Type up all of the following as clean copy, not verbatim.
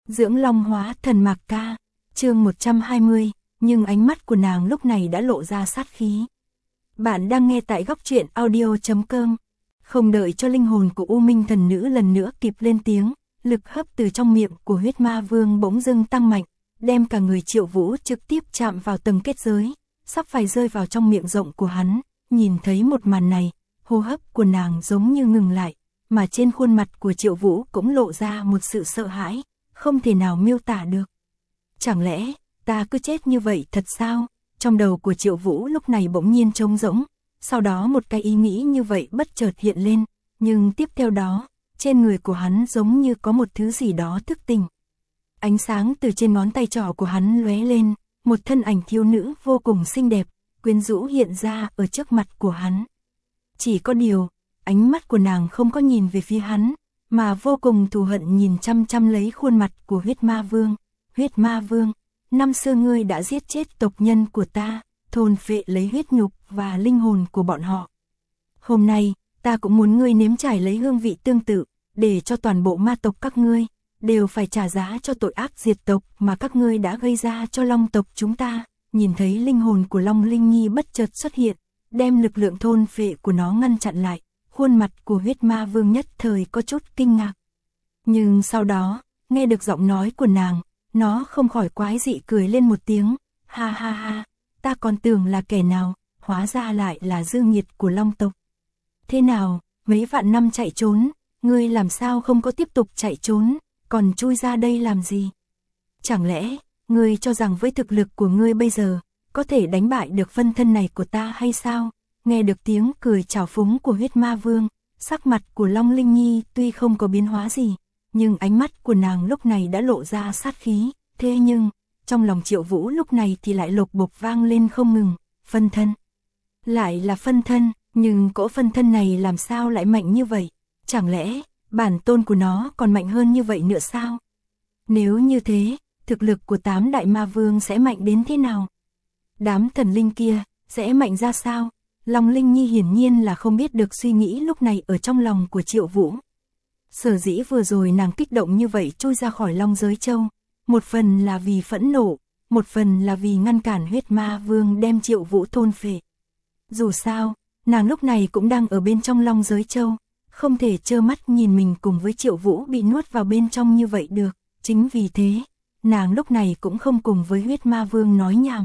Dưỡng Long Hóa Thần Mạc Ca, chương 120, nhưng ánh mắt của nàng lúc này đã lộ ra sát khí. Bạn đang nghe tại góc truyện audio.com. Không đợi cho linh hồn của U Minh thần nữ lần nữa kịp lên tiếng, lực hấp từ trong miệng của huyết ma vương bỗng dưng tăng mạnh, đem cả người Triệu Vũ trực tiếp chạm vào tầng kết giới, sắp phải rơi vào trong miệng rộng của hắn. Nhìn thấy một màn này, hô hấp của nàng giống như ngừng lại, mà trên khuôn mặt của Triệu Vũ cũng lộ ra một sự sợ hãi, không thể nào miêu tả được. Chẳng lẽ, ta cứ chết như vậy thật sao? Trong đầu của Triệu Vũ lúc này bỗng nhiên trống rỗng, sau đó một cái ý nghĩ như vậy bất chợt hiện lên, nhưng tiếp theo đó, trên người của hắn giống như có một thứ gì đó thức tỉnh. Ánh sáng từ trên ngón tay trỏ của hắn lóe lên, một thân ảnh thiếu nữ vô cùng xinh đẹp, quyến rũ hiện ra ở trước mặt của hắn. Chỉ có điều, ánh mắt của nàng không có nhìn về phía hắn, mà vô cùng thù hận nhìn chăm chăm lấy khuôn mặt của huyết ma vương. Huyết ma vương, năm xưa ngươi đã giết chết tộc nhân của ta, thôn phệ lấy huyết nhục và linh hồn của bọn họ. Hôm nay, ta cũng muốn ngươi nếm trải lấy hương vị tương tự, để cho toàn bộ ma tộc các ngươi đều phải trả giá cho tội ác diệt tộc mà các ngươi đã gây ra cho Long tộc chúng ta. Nhìn thấy linh hồn của Long Linh Nhi bất chợt xuất hiện, đem lực lượng thôn phệ của nó ngăn chặn lại, khuôn mặt của huyết ma vương nhất thời có chút kinh ngạc. Nhưng sau đó, nghe được giọng nói của nàng, nó không khỏi quái dị cười lên một tiếng, ha ha ha, ta còn tưởng là kẻ nào, hóa ra lại là dư nghiệt của Long tộc. Thế nào, mấy vạn năm chạy trốn, ngươi làm sao không có tiếp tục chạy trốn, còn chui ra đây làm gì? Chẳng lẽ, ngươi cho rằng với thực lực của ngươi bây giờ, có thể đánh bại được phân thân này của ta hay sao? Nghe được tiếng cười trào phúng của huyết ma vương, sắc mặt của Long Linh Nhi tuy không có biến hóa gì, nhưng ánh mắt của nàng lúc này đã lộ ra sát khí. Thế nhưng, trong lòng Triệu Vũ lúc này thì lại lộc bộc vang lên không ngừng. Phân thân, lại là phân thân, nhưng cỗ phân thân này làm sao lại mạnh như vậy? Chẳng lẽ, bản tôn của nó còn mạnh hơn như vậy nữa sao? Nếu như thế, thực lực của 8 đại ma vương sẽ mạnh đến thế nào? Đám thần linh kia, sẽ mạnh ra sao? Long Linh Nhi hiển nhiên là không biết được suy nghĩ lúc này ở trong lòng của Triệu Vũ. Sở dĩ vừa rồi nàng kích động như vậy trôi ra khỏi Long Giới Châu, một phần là vì phẫn nộ, một phần là vì ngăn cản huyết ma vương đem Triệu Vũ thôn phệ. Dù sao, nàng lúc này cũng đang ở bên trong Long Giới Châu, không thể trơ mắt nhìn mình cùng với Triệu Vũ bị nuốt vào bên trong như vậy được. Chính vì thế, nàng lúc này cũng không cùng với huyết ma vương nói nhảm,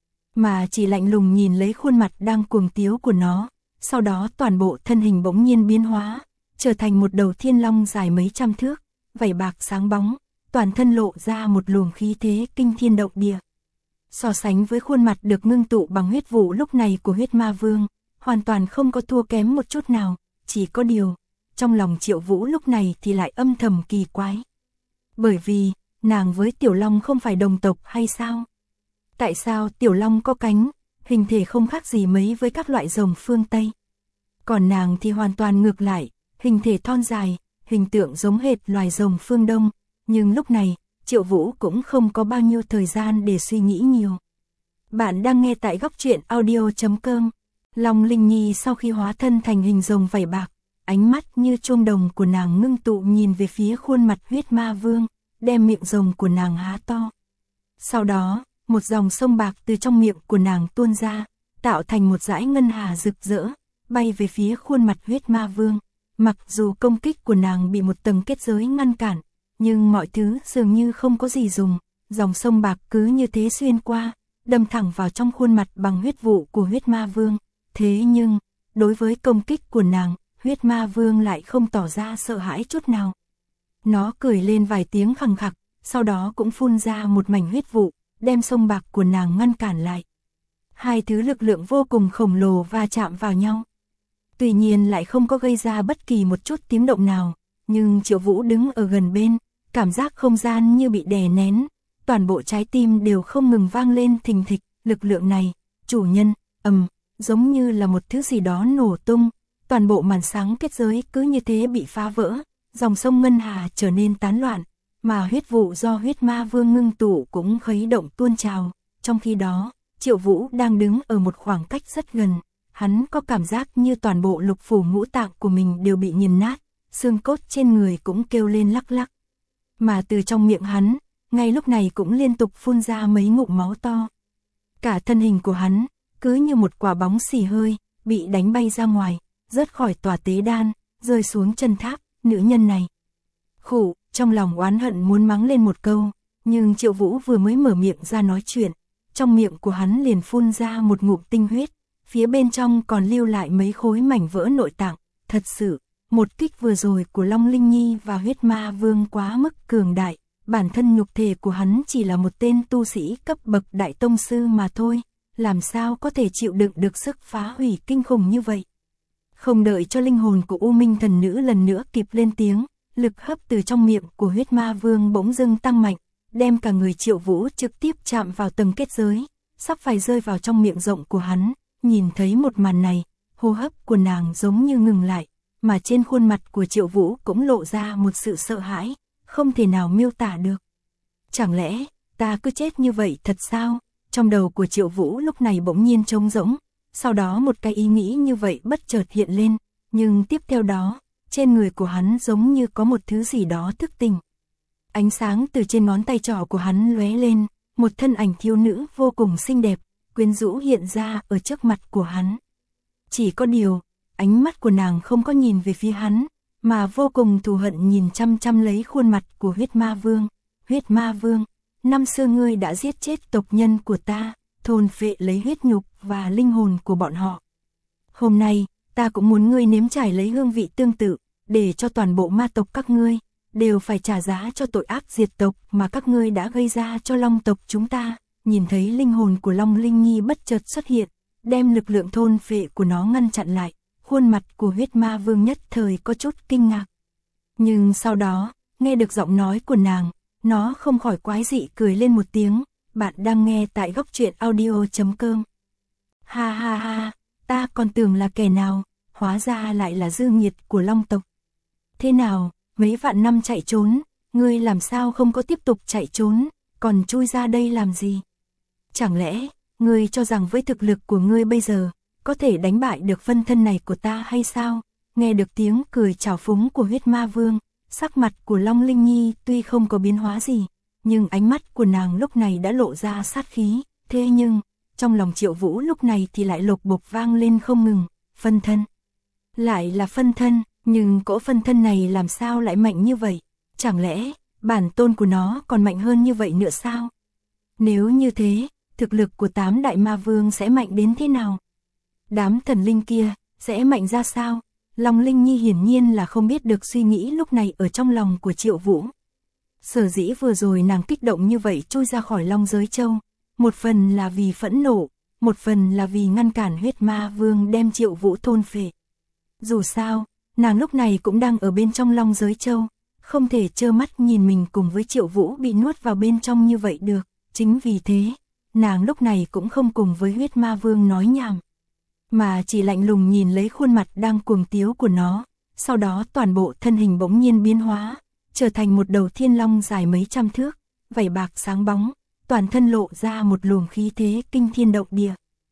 mà chỉ lạnh lùng nhìn lấy khuôn mặt đang cuồng tiếu của nó, sau đó toàn bộ thân hình bỗng nhiên biến hóa, trở thành một đầu thiên long dài mấy trăm thước, vảy bạc sáng bóng, toàn thân lộ ra một luồng khí thế kinh thiên động địa. So sánh với khuôn mặt được ngưng tụ bằng huyết vụ lúc này của huyết ma vương, hoàn toàn không có thua kém một chút nào, chỉ có điều, trong lòng Triệu Vũ lúc này thì lại âm thầm kỳ quái. Bởi vì, nàng với Tiểu Long không phải đồng tộc hay sao? Tại sao Tiểu Long có cánh, hình thể không khác gì mấy với các loại rồng phương Tây? Còn nàng thì hoàn toàn ngược lại, hình thể thon dài, hình tượng giống hệt loài rồng phương Đông. Nhưng lúc này, Triệu Vũ cũng không có bao nhiêu thời gian để suy nghĩ nhiều. Bạn đang nghe tại góc truyện audio.com. Long Linh Nhi sau khi hóa thân thành hình rồng vảy bạc, ánh mắt như chuông đồng của nàng ngưng tụ nhìn về phía khuôn mặt huyết ma vương, đem miệng rồng của nàng há to. Sau đó, một dòng sông bạc từ trong miệng của nàng tuôn ra, tạo thành một dải ngân hà rực rỡ, bay về phía khuôn mặt huyết ma vương. Mặc dù công kích của nàng bị một tầng kết giới ngăn cản, nhưng mọi thứ dường như không có gì dùng, dòng sông bạc cứ như thế xuyên qua, đâm thẳng vào trong khuôn mặt bằng huyết vụ của huyết ma vương. Thế nhưng, đối với công kích của nàng, huyết ma vương lại không tỏ ra sợ hãi chút nào. Nó cười lên vài tiếng khằng khặc, sau đó cũng phun ra một mảnh huyết vụ, đem sông bạc của nàng ngăn cản lại. Hai thứ lực lượng vô cùng khổng lồ va chạm vào nhau. Tuy nhiên lại không có gây ra bất kỳ một chút tiếng động nào, nhưng Triệu Vũ đứng ở gần bên, cảm giác không gian như bị đè nén, toàn bộ trái tim đều không ngừng vang lên thình thịch. Lực lượng này, chủ nhân, giống như là một thứ gì đó nổ tung, toàn bộ màn sáng kết giới cứ như thế bị phá vỡ, dòng sông ngân hà trở nên tán loạn, mà huyết vụ do huyết ma vương ngưng tụ cũng khuấy động tuôn trào. Trong khi đó, Triệu Vũ đang đứng ở một khoảng cách rất gần, hắn có cảm giác như toàn bộ lục phủ ngũ tạng của mình đều bị nghiền nát, xương cốt trên người cũng kêu lên lắc lắc. Mà từ trong miệng hắn, ngay lúc này cũng liên tục phun ra mấy ngụm máu to. Cả thân hình của hắn, cứ như một quả bóng xì hơi, bị đánh bay ra ngoài, rớt khỏi tòa tế đan, rơi xuống chân tháp, nữ nhân này. Khụ, trong lòng oán hận muốn mắng lên một câu, nhưng Triệu Vũ vừa mới mở miệng ra nói chuyện, trong miệng của hắn liền phun ra một ngụm tinh huyết, phía bên trong còn lưu lại mấy khối mảnh vỡ nội tạng, thật sự, một kích vừa rồi của Long Linh Nhi và huyết ma vương quá mức cường đại, bản thân nhục thể của hắn chỉ là một tên tu sĩ cấp bậc đại tông sư mà thôi, làm sao có thể chịu đựng được sức phá hủy kinh khủng như vậy. Không đợi cho linh hồn của U Minh thần nữ lần nữa kịp lên tiếng, lực hấp từ trong miệng của huyết ma vương bỗng dưng tăng mạnh, đem cả người Triệu Vũ trực tiếp chạm vào tầng kết giới, sắp phải rơi vào trong miệng rộng của hắn. Nhìn thấy một màn này, hô hấp của nàng giống như ngừng lại, mà trên khuôn mặt của Triệu Vũ cũng lộ ra một sự sợ hãi, không thể nào miêu tả được. Chẳng lẽ, ta cứ chết như vậy thật sao? Trong đầu của Triệu Vũ lúc này bỗng nhiên trống rỗng, sau đó một cái ý nghĩ như vậy bất chợt hiện lên, nhưng tiếp theo đó, trên người của hắn giống như có một thứ gì đó thức tỉnh. Ánh sáng từ trên ngón tay trỏ của hắn lóe lên, một thân ảnh thiếu nữ vô cùng xinh đẹp, quyến rũ hiện ra ở trước mặt của hắn. Chỉ có điều, ánh mắt của nàng không có nhìn về phía hắn, mà vô cùng thù hận nhìn chăm chăm lấy khuôn mặt của huyết ma vương. Huyết ma vương, năm xưa ngươi đã giết chết tộc nhân của ta, thôn phệ lấy huyết nhục và linh hồn của bọn họ. Hôm nay, ta cũng muốn ngươi nếm trải lấy hương vị tương tự, để cho toàn bộ ma tộc các ngươi đều phải trả giá cho tội ác diệt tộc mà các ngươi đã gây ra cho Long tộc chúng ta. Nhìn thấy linh hồn của Long Linh Nhi bất chợt xuất hiện, đem lực lượng thôn phệ của nó ngăn chặn lại, khuôn mặt của huyết ma vương nhất thời có chút kinh ngạc. Nhưng sau đó, nghe được giọng nói của nàng, nó không khỏi quái dị cười lên một tiếng. Bạn đang nghe tại Góc Truyện Audio.com. Ha ha ha, ta còn tưởng là kẻ nào, hóa ra lại là dư nghiệt của Long tộc. Thế nào, mấy vạn năm chạy trốn, ngươi làm sao không có tiếp tục chạy trốn, còn chui ra đây làm gì? Chẳng lẽ, ngươi cho rằng với thực lực của ngươi bây giờ, có thể đánh bại được phân thân này của ta hay sao? Nghe được tiếng cười trào phúng của huyết ma vương, sắc mặt của Long Linh Nhi tuy không có biến hóa gì, nhưng ánh mắt của nàng lúc này đã lộ ra sát khí. Thế nhưng, trong lòng Triệu Vũ lúc này thì lại lộc bộc vang lên không ngừng. Phân thân, lại là phân thân, nhưng cỗ phân thân này làm sao lại mạnh như vậy? Chẳng lẽ, bản tôn của nó còn mạnh hơn như vậy nữa sao? Nếu như thế, thực lực của 8 đại ma vương sẽ mạnh đến thế nào? Đám thần linh kia, sẽ mạnh ra sao? Long Linh Nhi hiển nhiên là không biết được suy nghĩ lúc này ở trong lòng của Triệu Vũ. Sở dĩ vừa rồi nàng kích động như vậy trôi ra khỏi Long Giới Châu, một phần là vì phẫn nộ, một phần là vì ngăn cản huyết ma vương đem Triệu Vũ thôn phệ. Dù sao, nàng lúc này cũng đang ở bên trong Long Giới Châu, không thể trơ mắt nhìn mình cùng với Triệu Vũ bị nuốt vào bên trong như vậy được. Chính vì thế, nàng lúc này cũng không cùng với huyết ma vương nói nhảm, mà chỉ lạnh lùng nhìn lấy khuôn mặt đang cuồng tiếu của nó. Sau đó toàn bộ thân hình bỗng nhiên biến hóa, trở thành một đầu thiên long dài mấy trăm thước, vảy bạc sáng bóng, toàn thân lộ ra một luồng khí thế kinh thiên động địa.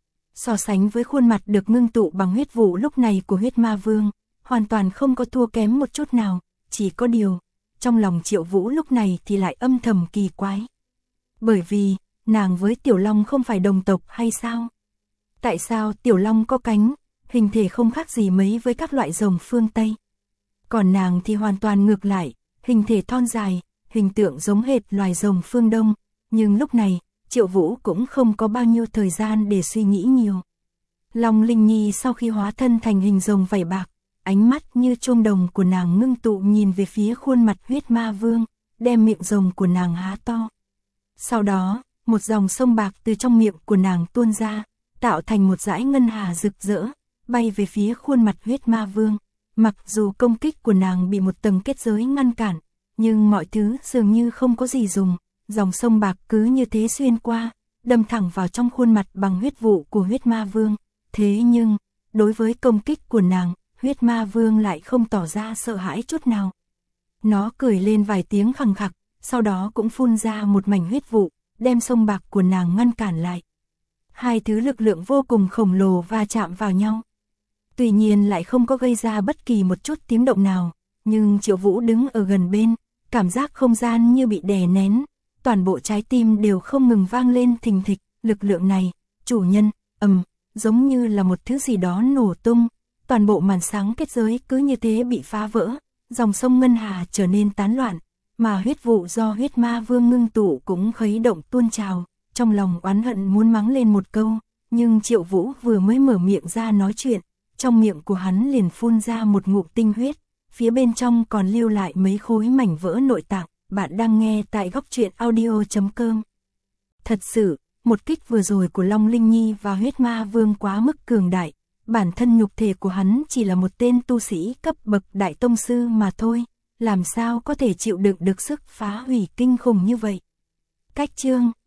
So sánh với khuôn mặt được ngưng tụ bằng huyết vụ lúc này của huyết ma vương, hoàn toàn không có thua kém một chút nào. Chỉ có điều, trong lòng Triệu Vũ lúc này thì lại âm thầm kỳ quái. Bởi vì, nàng với Tiểu Long không phải đồng tộc hay sao? Tại sao Tiểu Long có cánh, hình thể không khác gì mấy với các loại rồng phương Tây? Còn nàng thì hoàn toàn ngược lại, hình thể thon dài, hình tượng giống hệt loài rồng phương Đông. Nhưng lúc này, Triệu Vũ cũng không có bao nhiêu thời gian để suy nghĩ nhiều. Long Linh Nhi sau khi hóa thân thành hình rồng vảy bạc, ánh mắt như chuông đồng của nàng ngưng tụ nhìn về phía khuôn mặt huyết ma vương, đem miệng rồng của nàng há to. Sau đó, một dòng sông bạc từ trong miệng của nàng tuôn ra, tạo thành một dải ngân hà rực rỡ, bay về phía khuôn mặt huyết ma vương. Mặc dù công kích của nàng bị một tầng kết giới ngăn cản, nhưng mọi thứ dường như không có gì dùng, dòng sông bạc cứ như thế xuyên qua, đâm thẳng vào trong khuôn mặt bằng huyết vụ của huyết ma vương. Thế nhưng, đối với công kích của nàng, huyết ma vương lại không tỏ ra sợ hãi chút nào. Nó cười lên vài tiếng khằng khặc, sau đó cũng phun ra một mảnh huyết vụ, đem sông bạc của nàng ngăn cản lại. Hai thứ lực lượng vô cùng khổng lồ va chạm vào nhau. Tuy nhiên lại không có gây ra bất kỳ một chút tiếng động nào, nhưng Triệu Vũ đứng ở gần bên, cảm giác không gian như bị đè nén, toàn bộ trái tim đều không ngừng vang lên thình thịch, lực lượng này, chủ nhân, giống như là một thứ gì đó nổ tung, toàn bộ màn sáng kết giới cứ như thế bị phá vỡ, dòng sông Ngân Hà trở nên tán loạn, mà huyết vụ do huyết ma vương ngưng tụ cũng khuấy động tuôn trào, trong lòng oán hận muốn mắng lên một câu, nhưng Triệu Vũ vừa mới mở miệng ra nói chuyện, trong miệng của hắn liền phun ra một ngụm tinh huyết, phía bên trong còn lưu lại mấy khối mảnh vỡ nội tạng. Bạn đang nghe tại góc truyện audio.com. Thật sự, một kích vừa rồi của Long Linh Nhi và huyết ma vương quá mức cường đại, bản thân nhục thể của hắn chỉ là một tên tu sĩ cấp bậc đại tông sư mà thôi, làm sao có thể chịu đựng được sức phá hủy kinh khủng như vậy. Cách chương